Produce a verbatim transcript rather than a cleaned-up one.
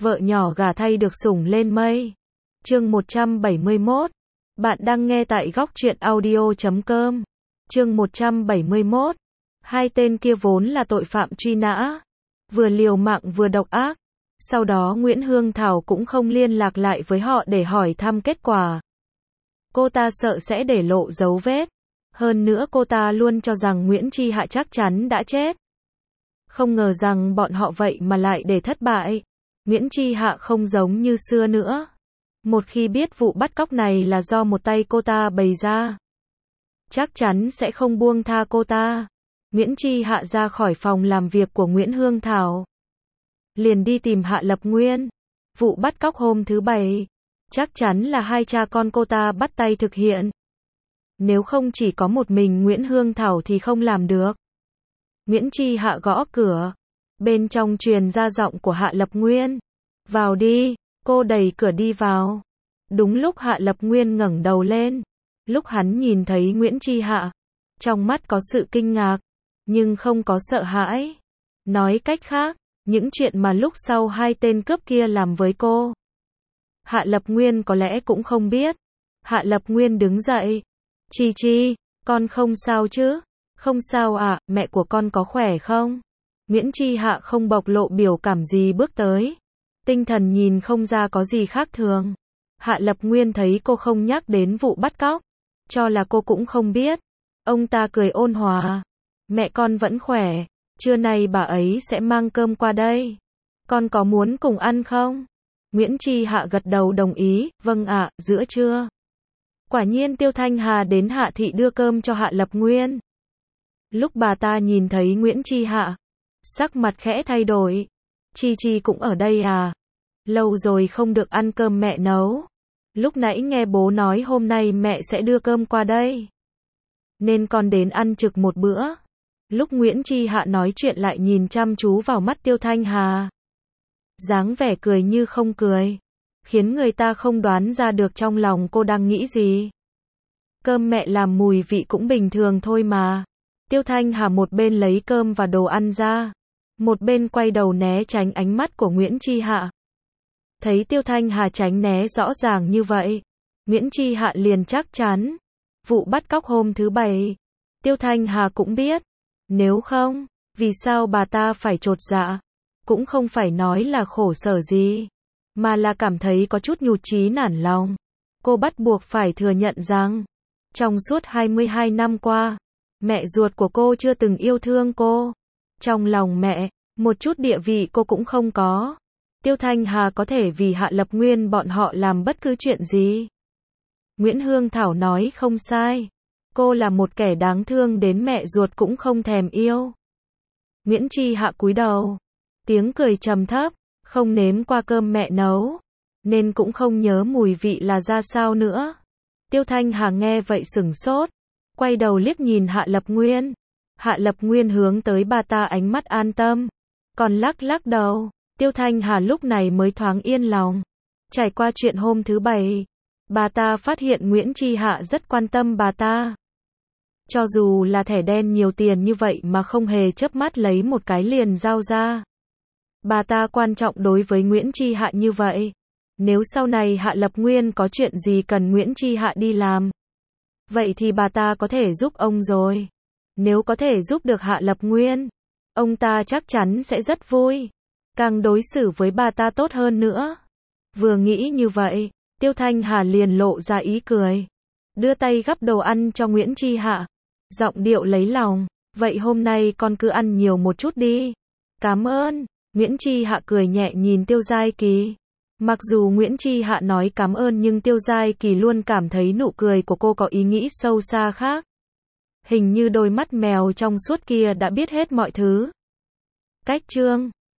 vợ nhỏ gả thay được sủng lên mây. Chương một trăm bảy mươi mốt. Bạn đang nghe tại góc truyện audio chấm com. Chương một trăm bảy mươi mốt. Hai tên kia vốn là tội phạm truy nã, vừa liều mạng vừa độc ác. Sau đó Nguyễn Hương Thảo cũng không liên lạc lại với họ để hỏi thăm kết quả. Cô ta sợ sẽ để lộ dấu vết. Hơn nữa cô ta luôn cho rằng Nguyễn Chi Hạ chắc chắn đã chết. Không ngờ rằng bọn họ vậy mà lại để thất bại. Nguyễn Chi Hạ không giống như xưa nữa. Một khi biết vụ bắt cóc này là do một tay cô ta bày ra, chắc chắn sẽ không buông tha cô ta. Nguyễn Chi Hạ ra khỏi phòng làm việc của Nguyễn Hương Thảo, liền đi tìm Hạ Lập Nguyên. Vụ bắt cóc hôm thứ Bảy, chắc chắn là hai cha con cô ta bắt tay thực hiện. Nếu không chỉ có một mình Nguyễn Hương Thảo thì không làm được. Nguyễn Chi Hạ gõ cửa. Bên trong truyền ra giọng của Hạ Lập Nguyên. Vào đi. Cô đẩy cửa đi vào. Đúng lúc Hạ Lập Nguyên ngẩng đầu lên. Lúc hắn nhìn thấy Nguyễn Chi Hạ, trong mắt có sự kinh ngạc, nhưng không có sợ hãi. Nói cách khác, những chuyện mà lúc sau hai tên cướp kia làm với cô, Hạ Lập Nguyên có lẽ cũng không biết. Hạ Lập Nguyên đứng dậy. Chi Chi, con không sao chứ? Không sao ạ, à, mẹ của con có khỏe không? Nguyễn Chi Hạ không bộc lộ biểu cảm gì bước tới. Tinh thần nhìn không ra có gì khác thường. Hạ Lập Nguyên thấy cô không nhắc đến vụ bắt cóc, cho là cô cũng không biết. Ông ta cười ôn hòa. Mẹ con vẫn khỏe, trưa nay bà ấy sẽ mang cơm qua đây. Con có muốn cùng ăn không? Nguyễn Chi Hạ gật đầu đồng ý, vâng ạ, à, giữa trưa. Quả nhiên Tiêu Thanh Hà đến Hạ thị đưa cơm cho Hạ Lập Nguyên. Lúc bà ta nhìn thấy Nguyễn Chi Hạ, sắc mặt khẽ thay đổi. Chi Chi cũng ở đây à? Lâu rồi không được ăn cơm mẹ nấu. Lúc nãy nghe bố nói hôm nay mẹ sẽ đưa cơm qua đây, nên con đến ăn trực một bữa. Lúc Nguyễn Chi Hạ nói chuyện lại nhìn chăm chú vào mắt Tiêu Thanh Hà. Dáng vẻ cười như không cười, khiến người ta không đoán ra được trong lòng cô đang nghĩ gì. Cơm mẹ làm mùi vị cũng bình thường thôi mà. Tiêu Thanh Hà một bên lấy cơm và đồ ăn ra, một bên quay đầu né tránh ánh mắt của Nguyễn Chi Hạ. Thấy Tiêu Thanh Hà tránh né rõ ràng như vậy, Nguyễn Chi Hạ liền chắc chắn. Vụ bắt cóc hôm thứ Bảy, Tiêu Thanh Hà cũng biết. Nếu không, vì sao bà ta phải chột dạ? Cũng không phải nói là khổ sở gì, mà là cảm thấy có chút nhụt chí nản lòng. Cô bắt buộc phải thừa nhận rằng, trong suốt hai mươi hai năm qua, mẹ ruột của cô chưa từng yêu thương cô. Trong lòng mẹ, một chút địa vị cô cũng không có. Tiêu Thanh Hà có thể vì Hạ Lập Nguyên bọn họ làm bất cứ chuyện gì. Nguyễn Hương Thảo nói không sai. Cô là một kẻ đáng thương đến mẹ ruột cũng không thèm yêu. Nguyễn Chi Hạ cúi đầu, tiếng cười trầm thấp, không nếm qua cơm mẹ nấu, nên cũng không nhớ mùi vị là ra sao nữa. Tiêu Thanh Hà nghe vậy sửng sốt, quay đầu liếc nhìn Hạ Lập Nguyên. Hạ Lập Nguyên hướng tới bà ta ánh mắt an tâm, còn lắc lắc đầu. Tiêu Thanh Hà lúc này mới thoáng yên lòng. Trải qua chuyện hôm thứ Bảy, bà ta phát hiện Nguyễn Chi Hạ rất quan tâm bà ta. Cho dù là thẻ đen nhiều tiền như vậy mà không hề chớp mắt lấy một cái liền giao ra. Bà ta quan trọng đối với Nguyễn Chi Hạ như vậy. Nếu sau này Hạ Lập Nguyên có chuyện gì cần Nguyễn Chi Hạ đi làm, vậy thì bà ta có thể giúp ông rồi. Nếu có thể giúp được Hạ Lập Nguyên, ông ta chắc chắn sẽ rất vui. Càng đối xử với bà ta tốt hơn nữa. Vừa nghĩ như vậy, Tiêu Thanh Hà liền lộ ra ý cười. Đưa tay gắp đồ ăn cho Nguyễn Chi Hạ. Giọng điệu lấy lòng. Vậy hôm nay con cứ ăn nhiều một chút đi. Cảm ơn. Nguyễn Chi Hạ cười nhẹ nhìn Tiêu Giai Kỳ. Mặc dù Nguyễn Chi Hạ nói cảm ơn nhưng Tiêu Giai Kỳ luôn cảm thấy nụ cười của cô có ý nghĩ sâu xa khác. Hình như đôi mắt mèo trong suốt kia đã biết hết mọi thứ. Cách chương